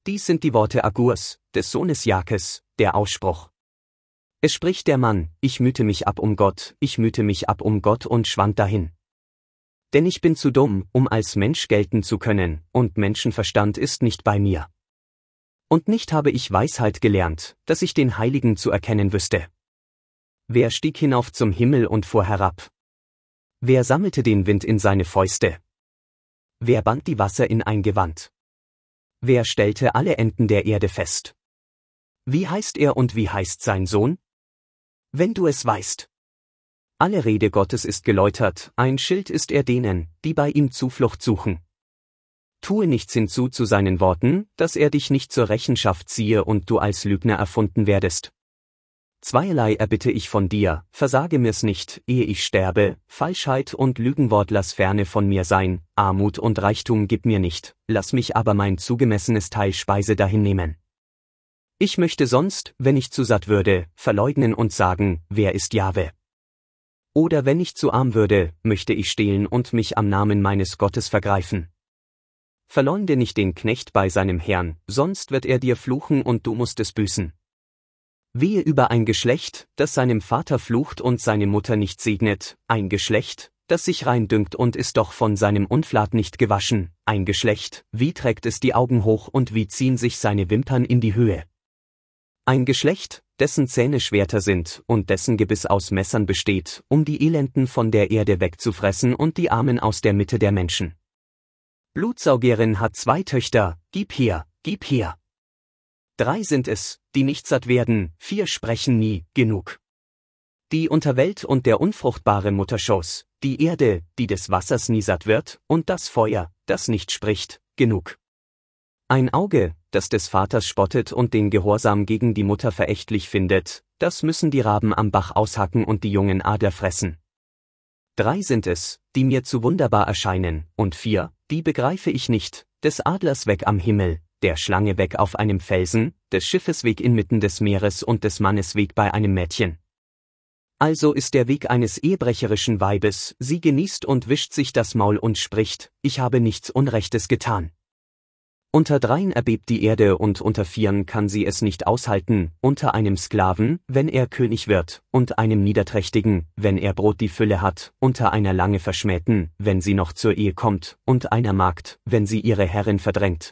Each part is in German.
Dies sind die Worte Agurs, des Sohnes Jakes, der Ausspruch. Es spricht der Mann, ich mühte mich ab um Gott, ich mühte mich ab um Gott und schwand dahin. Denn ich bin zu dumm, um als Mensch gelten zu können, und Menschenverstand ist nicht bei mir. Und nicht habe ich Weisheit gelernt, dass ich den Heiligen zu erkennen wüsste. Wer stieg hinauf zum Himmel und fuhr herab? Wer sammelte den Wind in seine Fäuste? Wer band die Wasser in ein Gewand? Wer stellte alle Enden der Erde fest? Wie heißt er und wie heißt sein Sohn? Wenn du es weißt. Alle Rede Gottes ist geläutert, ein Schild ist er denen, die bei ihm Zuflucht suchen. Tue nichts hinzu zu seinen Worten, dass er dich nicht zur Rechenschaft ziehe und du als Lügner erfunden werdest. Zweierlei erbitte ich von dir, versage mir's nicht, ehe ich sterbe, Falschheit und Lügenwort lass ferne von mir sein, Armut und Reichtum gib mir nicht, lass mich aber mein zugemessenes Teil Speise dahin nehmen. Ich möchte sonst, wenn ich zu satt würde, verleugnen und sagen, wer ist Jahwe? Oder wenn ich zu arm würde, möchte ich stehlen und mich am Namen meines Gottes vergreifen. Verleumde nicht den Knecht bei seinem Herrn, sonst wird er dir fluchen und du musst es büßen. Wehe über ein Geschlecht, das seinem Vater flucht und seine Mutter nicht segnet, ein Geschlecht, das sich rein dünkt und ist doch von seinem Unflat nicht gewaschen, ein Geschlecht, wie trägt es die Augen hoch und wie ziehen sich seine Wimpern in die Höhe. Ein Geschlecht, dessen Zähne Schwerter sind und dessen Gebiss aus Messern besteht, um die Elenden von der Erde wegzufressen und die Armen aus der Mitte der Menschen. Blutsaugerin hat 2 Töchter, gib her, gib her. 3 sind es, die nicht satt werden, 4 sprechen nie, genug. Die Unterwelt und der unfruchtbare Mutterschoß, die Erde, die des Wassers nie satt wird, und das Feuer, das nicht spricht, genug. Ein Auge, das des Vaters spottet und den Gehorsam gegen die Mutter verächtlich findet, das müssen die Raben am Bach aushacken und die jungen Adler fressen. 3 sind es, die mir zu wunderbar erscheinen, und 4, die begreife ich nicht, des Adlers Weg am Himmel, der Schlange Weg auf einem Felsen, des Schiffes Weg inmitten des Meeres und des Mannes Weg bei einem Mädchen. Also ist der Weg eines ehebrecherischen Weibes, sie genießt und wischt sich das Maul und spricht, ich habe nichts Unrechtes getan. Unter 3 erbebt die Erde und unter 4 kann sie es nicht aushalten, unter einem Sklaven, wenn er König wird, und einem Niederträchtigen, wenn er Brot die Fülle hat, unter einer lange Verschmähten, wenn sie noch zur Ehe kommt, und einer Magd, wenn sie ihre Herrin verdrängt.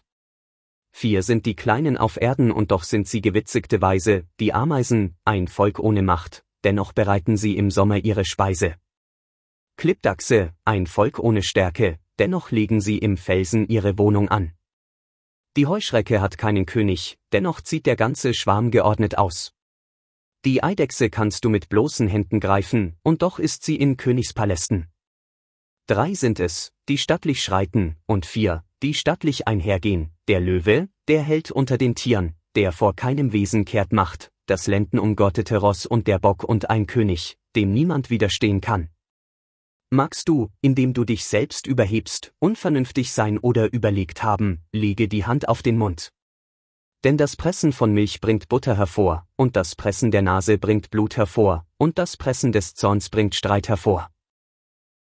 4 sind die Kleinen auf Erden und doch sind sie gewitzigte Weise, die Ameisen, ein Volk ohne Macht, dennoch bereiten sie im Sommer ihre Speise. Klippdachse, ein Volk ohne Stärke, dennoch legen sie im Felsen ihre Wohnung an. Die Heuschrecke hat keinen König, dennoch zieht der ganze Schwarm geordnet aus. Die Eidechse kannst du mit bloßen Händen greifen, und doch ist sie in Königspalästen. 3 sind es, die stattlich schreiten, und 4, die stattlich einhergehen, der Löwe, der hält unter den Tieren, der vor keinem Wesen kehrt Macht, das lendenumgürtete Ross und der Bock und ein König, dem niemand widerstehen kann. Magst du, indem du dich selbst überhebst, unvernünftig sein oder überlegt haben, lege die Hand auf den Mund. Denn das Pressen von Milch bringt Butter hervor, und das Pressen der Nase bringt Blut hervor, und das Pressen des Zorns bringt Streit hervor.